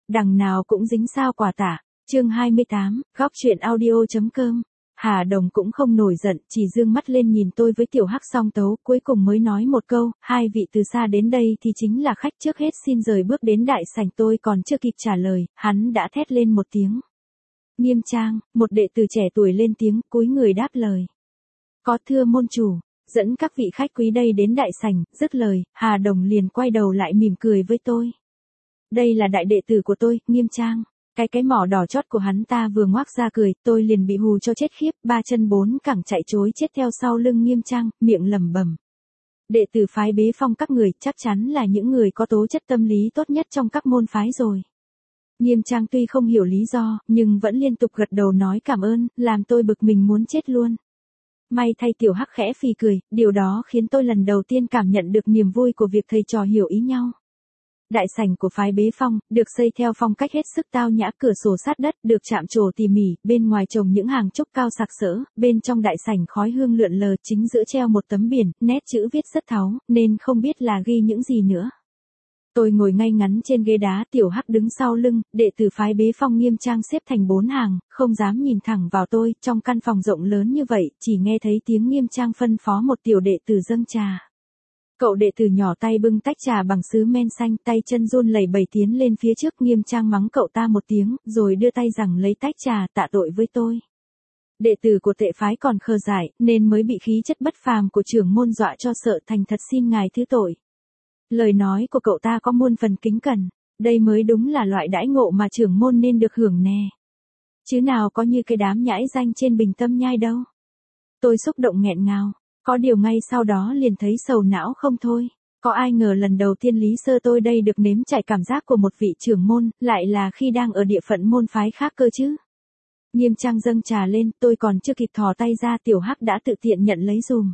đằng nào cũng dính sao quả tả. Chương 28, góc truyện audio.com. Hà Đồng cũng không nổi giận, chỉ dương mắt lên nhìn tôi với tiểu hắc song tấu, cuối cùng mới nói một câu, hai vị từ xa đến đây thì chính là khách, trước hết xin rời bước đến đại sảnh. Tôi còn chưa kịp trả lời, hắn đã thét lên một tiếng. Nghiêm trang, một đệ tử trẻ tuổi lên tiếng, cúi người đáp lời. Có thưa môn chủ, dẫn các vị khách quý đây đến đại sảnh. Dứt lời, Hà Đồng liền quay đầu lại mỉm cười với tôi. Đây là đại đệ tử của tôi, Nghiêm Trang. Cái mỏ đỏ chót của hắn ta vừa ngoác ra cười, tôi liền bị hù cho chết khiếp, ba chân bốn cẳng chạy trối chết theo sau lưng Nghiêm Trang, miệng lẩm bẩm. Đệ tử phái Bế Phong các người chắc chắn là những người có tố chất tâm lý tốt nhất trong các môn phái rồi. Nghiêm Trang tuy không hiểu lý do, nhưng vẫn liên tục gật đầu nói cảm ơn, làm tôi bực mình muốn chết luôn. May thay tiểu hắc khẽ phì cười, điều đó khiến tôi lần đầu tiên cảm nhận được niềm vui của việc thầy trò hiểu ý nhau. Đại sảnh của phái Bế Phong, được xây theo phong cách hết sức tao nhã, cửa sổ sát đất, được chạm trổ tỉ mỉ, bên ngoài trồng những hàng trúc cao sặc sỡ, bên trong đại sảnh khói hương lượn lờ, chính giữa treo một tấm biển, nét chữ viết rất tháo, nên không biết là ghi những gì nữa. Tôi ngồi ngay ngắn trên ghế đá, tiểu hắc đứng sau lưng, đệ tử phái Bế Phong Nghiêm Trang xếp thành 4 hàng, không dám nhìn thẳng vào tôi, trong căn phòng rộng lớn như vậy, chỉ nghe thấy tiếng Nghiêm Trang phân phó một tiểu đệ tử dâng trà. Cậu đệ tử nhỏ tay bưng tách trà bằng sứ men xanh, tay chân run lẩy bẩy tiến lên phía trước. Nghiêm Trang mắng cậu ta một tiếng, rồi đưa tay giằng lấy tách trà, tạ tội với tôi. Đệ tử của tệ phái còn khờ dại, nên mới bị khí chất bất phàm của trưởng môn dọa cho sợ, thành thật xin ngài thứ tội. Lời nói của cậu ta có muôn phần kính cẩn, đây mới đúng là loại đãi ngộ mà trưởng môn nên được hưởng nè. Chứ nào có như cái đám nhãi danh trên Bình Tâm Nhai đâu. Tôi xúc động nghẹn ngào. Có điều ngay sau đó liền thấy sầu não không thôi. Có ai ngờ lần đầu tiên Lý Sơ tôi đây được nếm trải cảm giác của một vị trưởng môn, lại là khi đang ở địa phận môn phái khác cơ chứ. Nghiêm Trang dâng trà lên, tôi còn chưa kịp thò tay ra, tiểu hắc đã tự tiện nhận lấy dùm.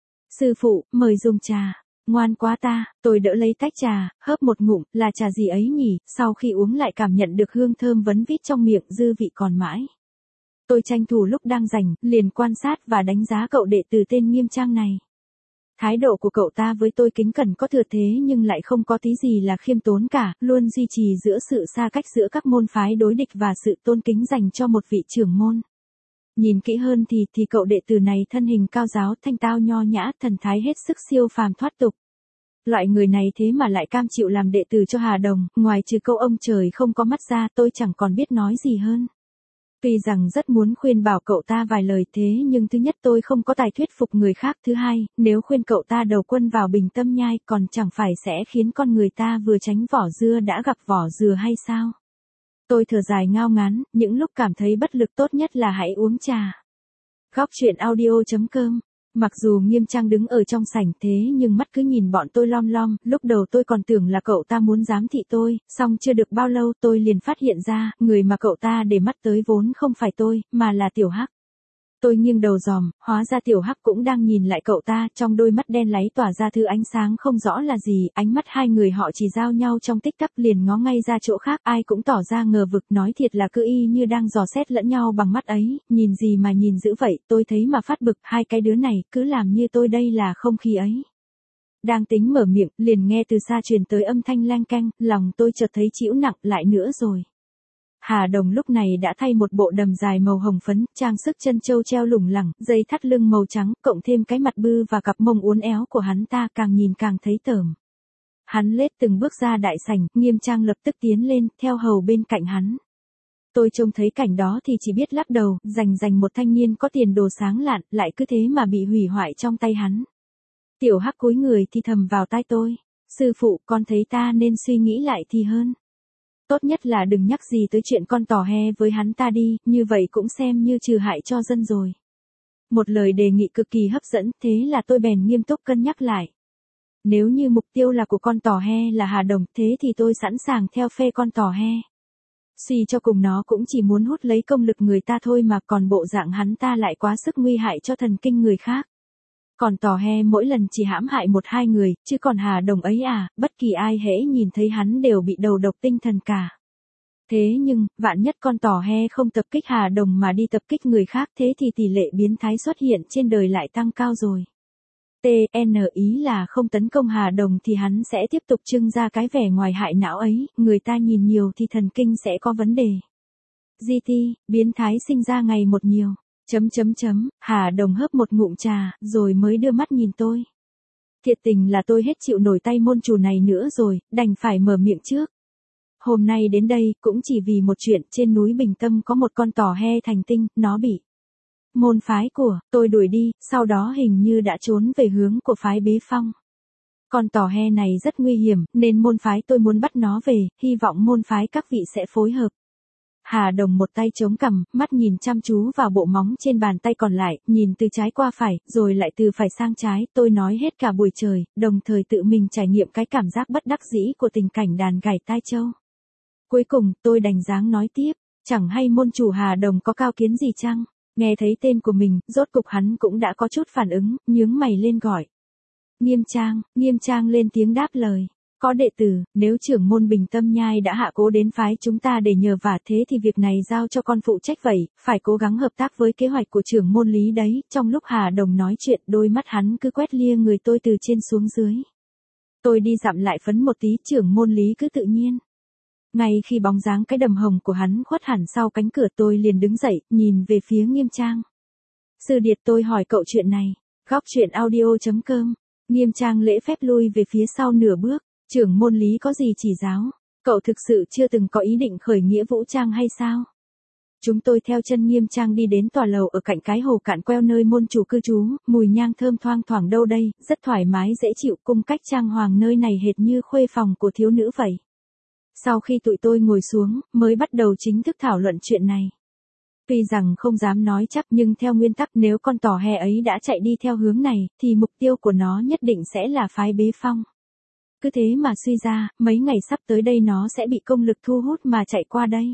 Sư phụ, mời dùng trà. Ngoan quá ta, tôi đỡ lấy tách trà, hớp một ngụm, là trà gì ấy nhỉ, sau khi uống lại cảm nhận được hương thơm vấn vít trong miệng, dư vị còn mãi. Tôi tranh thủ lúc đang rảnh, liền quan sát và đánh giá cậu đệ tử tên Nghiêm Trang này. Thái độ của cậu ta với tôi kính cẩn có thừa thế nhưng lại không có tí gì là khiêm tốn cả, luôn duy trì giữa sự xa cách giữa các môn phái đối địch và sự tôn kính dành cho một vị trưởng môn. Nhìn kỹ hơn thì cậu đệ tử này thân hình cao giáo, thanh tao nho nhã, thần thái hết sức siêu phàm thoát tục. Loại người này thế mà lại cam chịu làm đệ tử cho Hà Đồng, ngoài trừ câu ông trời không có mắt ra, tôi chẳng còn biết nói gì hơn. Tuy rằng rất muốn khuyên bảo cậu ta vài lời thế nhưng thứ nhất tôi không có tài thuyết phục người khác, thứ hai, nếu khuyên cậu ta đầu quân vào Bình Tâm Nhai còn chẳng phải sẽ khiến con người ta vừa tránh vỏ dưa đã gặp vỏ dừa hay sao? Tôi thở dài ngao ngán, những lúc cảm thấy bất lực tốt nhất là hãy uống trà. Góc truyện audio.com. Mặc dù Nghiêm Trang đứng ở trong sảnh thế nhưng mắt cứ nhìn bọn tôi lom lom, lúc đầu tôi còn tưởng là cậu ta muốn giám thị tôi, song chưa được bao lâu tôi liền phát hiện ra, người mà cậu ta để mắt tới vốn không phải tôi, mà là tiểu hắc. Tôi nghiêng đầu dòm, hóa ra tiểu hắc cũng đang nhìn lại cậu ta, trong đôi mắt đen láy tỏa ra thứ ánh sáng không rõ là gì, ánh mắt hai người họ chỉ giao nhau trong tích tắc liền ngó ngay ra chỗ khác, ai cũng tỏ ra ngờ vực, nói thiệt là cứ y như đang dò xét lẫn nhau bằng mắt ấy, nhìn gì mà nhìn dữ vậy, tôi thấy mà phát bực, hai cái đứa này cứ làm như tôi đây là không khí ấy. Đang tính mở miệng, liền nghe từ xa truyền tới âm thanh leng keng, lòng tôi chợt thấy chịu nặng lại nữa rồi. Hà Đồng lúc này đã thay một bộ đầm dài màu hồng phấn, trang sức chân châu treo lủng lẳng, dây thắt lưng màu trắng, cộng thêm cái mặt bư và cặp mông uốn éo của hắn ta càng nhìn càng thấy tởm. Hắn lết từng bước ra đại sảnh, Nghiêm Trang lập tức tiến lên, theo hầu bên cạnh hắn. Tôi trông thấy cảnh đó thì chỉ biết lắc đầu, rành một thanh niên có tiền đồ sáng lạn, lại cứ thế mà bị hủy hoại trong tay hắn. Tiểu hắc cúi người thì thầm vào tai tôi, sư phụ, con thấy ta nên suy nghĩ lại thì hơn. Tốt nhất là đừng nhắc gì tới chuyện con tò he với hắn ta đi, như vậy cũng xem như trừ hại cho dân rồi. Một lời đề nghị cực kỳ hấp dẫn, thế là tôi bèn nghiêm túc cân nhắc lại. Nếu như mục tiêu là của con tò he là Hà Đồng, thế thì tôi sẵn sàng theo phe con tò he. Suy cho cùng nó cũng chỉ muốn hút lấy công lực người ta thôi mà, còn bộ dạng hắn ta lại quá sức nguy hại cho thần kinh người khác. Còn tò he mỗi lần chỉ hãm hại một hai người, chứ còn Hà Đồng ấy à, bất kỳ ai hễ nhìn thấy hắn đều bị đầu độc tinh thần cả. Thế nhưng, vạn nhất con tò he không tập kích Hà Đồng mà đi tập kích người khác, thế thì tỷ lệ biến thái xuất hiện trên đời lại tăng cao rồi. TN ý là không tấn công Hà Đồng thì hắn sẽ tiếp tục trưng ra cái vẻ ngoài hại não ấy, người ta nhìn nhiều thì thần kinh sẽ có vấn đề. GT, biến thái sinh ra ngày một nhiều. Hà Đồng hớp một ngụm trà, rồi mới đưa mắt nhìn tôi. Thiệt tình là tôi hết chịu nổi tay môn chủ này nữa rồi, đành phải mở miệng trước. Hôm nay đến đây cũng chỉ vì một chuyện, trên núi Bình Tâm có một con tò he thành tinh, nó bị môn phái của tôi đuổi đi, sau đó hình như đã trốn về hướng của phái Bế Phong. Con tò he này rất nguy hiểm, nên môn phái tôi muốn bắt nó về, hy vọng môn phái các vị sẽ phối hợp. Hà Đồng một tay chống cằm, mắt nhìn chăm chú vào bộ móng trên bàn tay còn lại, nhìn từ trái qua phải, rồi lại từ phải sang trái, tôi nói hết cả buổi trời, đồng thời tự mình trải nghiệm cái cảm giác bất đắc dĩ của tình cảnh đàn gảy tai châu. Cuối cùng, tôi đành dáng nói tiếp, chẳng hay môn chủ Hà Đồng có cao kiến gì chăng? Nghe thấy tên của mình, rốt cục hắn cũng đã có chút phản ứng, nhướng mày lên gọi. Nghiêm Trang lên tiếng đáp lời. Có đệ tử, nếu trưởng môn Bình Tâm Nhai đã hạ cố đến phái chúng ta để nhờ vả thế thì việc này giao cho con phụ trách vậy, phải cố gắng hợp tác với kế hoạch của trưởng môn Lý đấy. Trong lúc Hà Đồng nói chuyện, đôi mắt hắn cứ quét lia người tôi từ trên xuống dưới. Tôi đi dặm lại phấn một tí, trưởng môn Lý cứ tự nhiên. Ngay khi bóng dáng cái đầm hồng của hắn khuất hẳn sau cánh cửa, tôi liền đứng dậy, nhìn về phía Nghiêm Trang. Sư điệt, tôi hỏi cậu chuyện này. Góc truyện audio.com. Nghiêm Trang lễ phép lui về phía sau nửa bước. Trưởng môn Lý có gì chỉ giáo? Cậu thực sự chưa từng có ý định khởi nghĩa vũ trang hay sao? Chúng tôi theo chân Nghiêm Trang đi đến tòa lầu ở cạnh cái hồ cạn queo nơi môn chủ cư trú, mùi nhang thơm thoang thoảng đâu đây, rất thoải mái dễ chịu, cung cách trang hoàng nơi này hệt như khuê phòng của thiếu nữ vậy. Sau khi tụi tôi ngồi xuống, mới bắt đầu chính thức thảo luận chuyện này. Tuy rằng không dám nói chắc nhưng theo nguyên tắc nếu con tò he ấy đã chạy đi theo hướng này, thì mục tiêu của nó nhất định sẽ là phái Bế Phong. Cứ thế mà suy ra, mấy ngày sắp tới đây nó sẽ bị công lực thu hút mà chạy qua đây.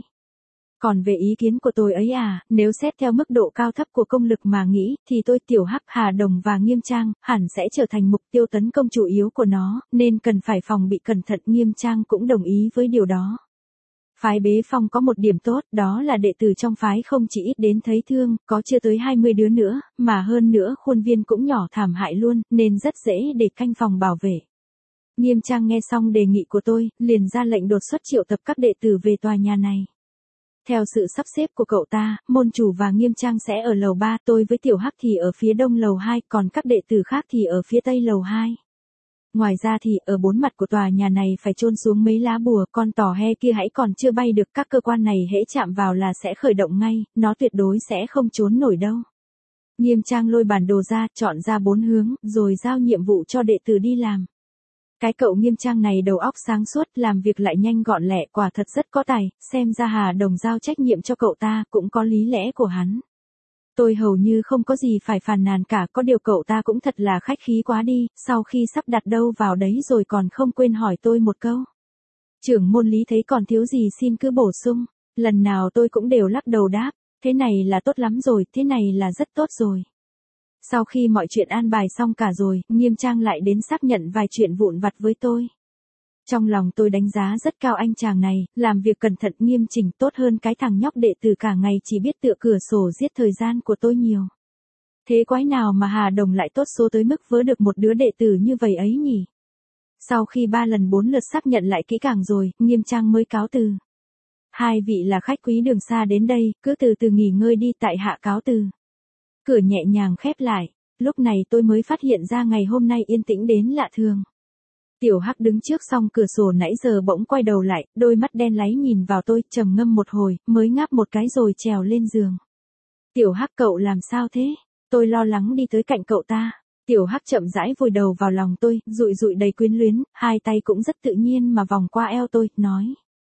Còn về ý kiến của tôi ấy nếu xét theo mức độ cao thấp của công lực mà nghĩ, thì tôi Tiểu Hắc, Hà Đồng và Nghiêm Trang, hẳn sẽ trở thành mục tiêu tấn công chủ yếu của nó, nên cần phải phòng bị cẩn thận. Nghiêm Trang cũng đồng ý với điều đó. Phái Bế Phong có một điểm tốt, đó là đệ tử trong phái không chỉ ít đến thấy thương, có chưa tới 20 đứa nữa, mà hơn nữa khuôn viên cũng nhỏ thảm hại luôn, nên rất dễ để canh phòng bảo vệ. Nghiêm Trang nghe xong đề nghị của tôi, liền ra lệnh đột xuất triệu tập các đệ tử về tòa nhà này. Theo sự sắp xếp của cậu ta, môn chủ và Nghiêm Trang sẽ ở lầu 3, tôi với Tiểu Hắc thì ở phía đông lầu 2, còn các đệ tử khác thì ở phía tây lầu 2. Ngoài ra thì ở bốn mặt của tòa nhà này phải chôn xuống mấy lá bùa, con tò he kia hãy còn chưa bay được, các cơ quan này hễ chạm vào là sẽ khởi động ngay, nó tuyệt đối sẽ không trốn nổi đâu. Nghiêm Trang lôi bản đồ ra, chọn ra 4 hướng, rồi giao nhiệm vụ cho đệ tử đi làm. Cái cậu Nghiêm Trang này đầu óc sáng suốt, làm việc lại nhanh gọn lẹ, quả thật rất có tài, xem ra Hà Đồng giao trách nhiệm cho cậu ta cũng có lý lẽ của hắn. Tôi hầu như không có gì phải phàn nàn cả, có điều cậu ta cũng thật là khách khí quá đi, sau khi sắp đặt đâu vào đấy rồi còn không quên hỏi tôi một câu. Trưởng môn Lý thấy còn thiếu gì xin cứ bổ sung, lần nào tôi cũng đều lắc đầu đáp, thế này là tốt lắm rồi, thế này là rất tốt rồi. Sau khi mọi chuyện an bài xong cả rồi, Nghiêm Trang lại đến xác nhận vài chuyện vụn vặt với tôi. Trong lòng tôi đánh giá rất cao anh chàng này, làm việc cẩn thận nghiêm chỉnh, tốt hơn cái thằng nhóc đệ tử cả ngày chỉ biết tựa cửa sổ giết thời gian của tôi nhiều. Thế quái nào mà Hà Đồng lại tốt số tới mức vớ được một đứa đệ tử như vậy ấy nhỉ? Sau khi 3 lần 4 lượt xác nhận lại kỹ càng rồi, Nghiêm Trang mới cáo từ. Hai vị là khách quý đường xa đến đây, cứ từ từ nghỉ ngơi đi, tại hạ cáo từ. Cửa nhẹ nhàng khép lại, lúc này tôi mới phát hiện ra ngày hôm nay yên tĩnh đến lạ thường. Tiểu Hắc đứng trước song cửa sổ nãy giờ bỗng quay đầu lại, đôi mắt đen láy nhìn vào tôi, trầm ngâm một hồi, mới ngáp một cái rồi trèo lên giường. Tiểu Hắc, cậu làm sao thế? Tôi lo lắng đi tới cạnh cậu ta. Tiểu Hắc chậm rãi vùi đầu vào lòng tôi, dụi dụi đầy quyến luyến, hai tay cũng rất tự nhiên mà vòng qua eo tôi, nói.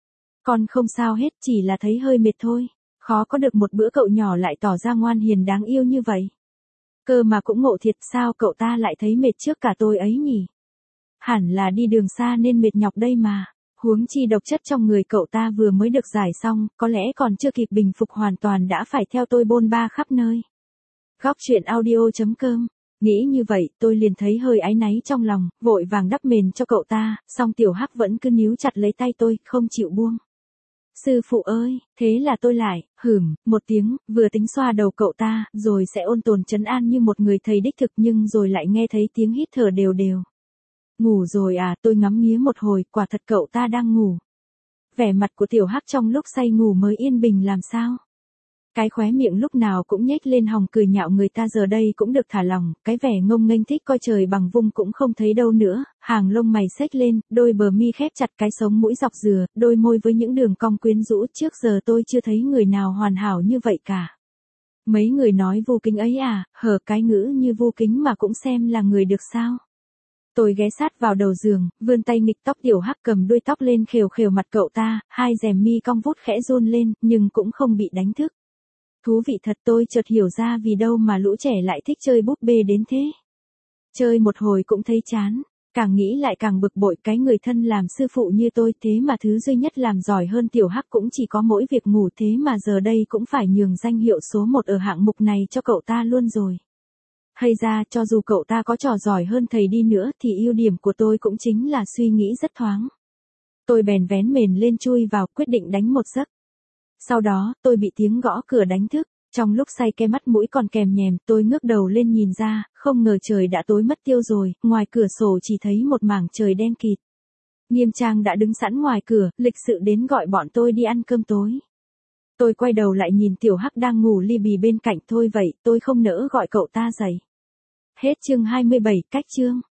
Con không sao hết, chỉ là thấy hơi mệt thôi. Khó có được một bữa cậu nhỏ lại tỏ ra ngoan hiền đáng yêu như vậy. Cơ mà cũng ngộ thiệt, sao cậu ta lại thấy mệt trước cả tôi ấy nhỉ? Hẳn là đi đường xa nên mệt nhọc đây mà. Huống chi độc chất trong người cậu ta vừa mới được giải xong, có lẽ còn chưa kịp bình phục hoàn toàn đã phải theo tôi bôn ba khắp nơi. Góc truyện audio.com. Nghĩ như vậy, tôi liền thấy hơi áy náy trong lòng, vội vàng đắp mền cho cậu ta, song Tiểu Hắc vẫn cứ níu chặt lấy tay tôi, không chịu buông. Sư phụ ơi, thế là tôi lại, một tiếng, vừa tính xoa đầu cậu ta, rồi sẽ ôn tồn trấn an như một người thầy đích thực nhưng rồi lại nghe thấy tiếng hít thở đều đều. Ngủ rồi à, tôi ngắm nghía một hồi, quả thật cậu ta đang ngủ. Vẻ mặt của tiểu hắc trong lúc say ngủ mới yên bình làm sao. Cái khóe miệng lúc nào cũng nhếch lên hòng cười nhạo người ta giờ đây cũng được thả lỏng, cái vẻ ngông nghênh thích coi trời bằng vung cũng không thấy đâu nữa, hàng lông mày xếch lên, đôi bờ mi khép chặt cái sống mũi dọc dừa, đôi môi với những đường cong quyến rũ, trước giờ tôi chưa thấy người nào hoàn hảo như vậy cả. Mấy người nói Vu Kính ấy à, hở cái ngữ như Vu Kính mà cũng xem là người được sao. Tôi ghé sát vào đầu giường, vươn tay nghịch tóc tiểu hắc cầm đuôi tóc lên khều khều mặt cậu ta, hai rèm mi cong vút khẽ run lên, nhưng cũng không bị đánh thức. Thú vị thật, tôi chợt hiểu ra vì đâu mà lũ trẻ lại thích chơi búp bê đến thế. Chơi một hồi cũng thấy chán, càng nghĩ lại càng bực bội, cái người thân làm sư phụ như tôi thế mà thứ duy nhất làm giỏi hơn tiểu hắc cũng chỉ có mỗi việc ngủ, thế mà giờ đây cũng phải nhường danh hiệu số 1 ở hạng mục này cho cậu ta luôn rồi. Hay ra cho dù cậu ta có trò giỏi hơn thầy đi nữa thì ưu điểm của tôi cũng chính là suy nghĩ rất thoáng. Tôi bèn vén mền lên chui vào, quyết định đánh một giấc. Sau đó, tôi bị tiếng gõ cửa đánh thức, trong lúc say ke mắt mũi còn kèm nhèm, tôi ngước đầu lên nhìn ra, không ngờ trời đã tối mất tiêu rồi, ngoài cửa sổ chỉ thấy một mảng trời đen kịt. Nghiêm Trang đã đứng sẵn ngoài cửa, lịch sự đến gọi bọn tôi đi ăn cơm tối. Tôi quay đầu lại nhìn tiểu hắc đang ngủ li bì bên cạnh, thôi vậy, tôi không nỡ gọi cậu ta dậy. Hết chương 27, cách chương.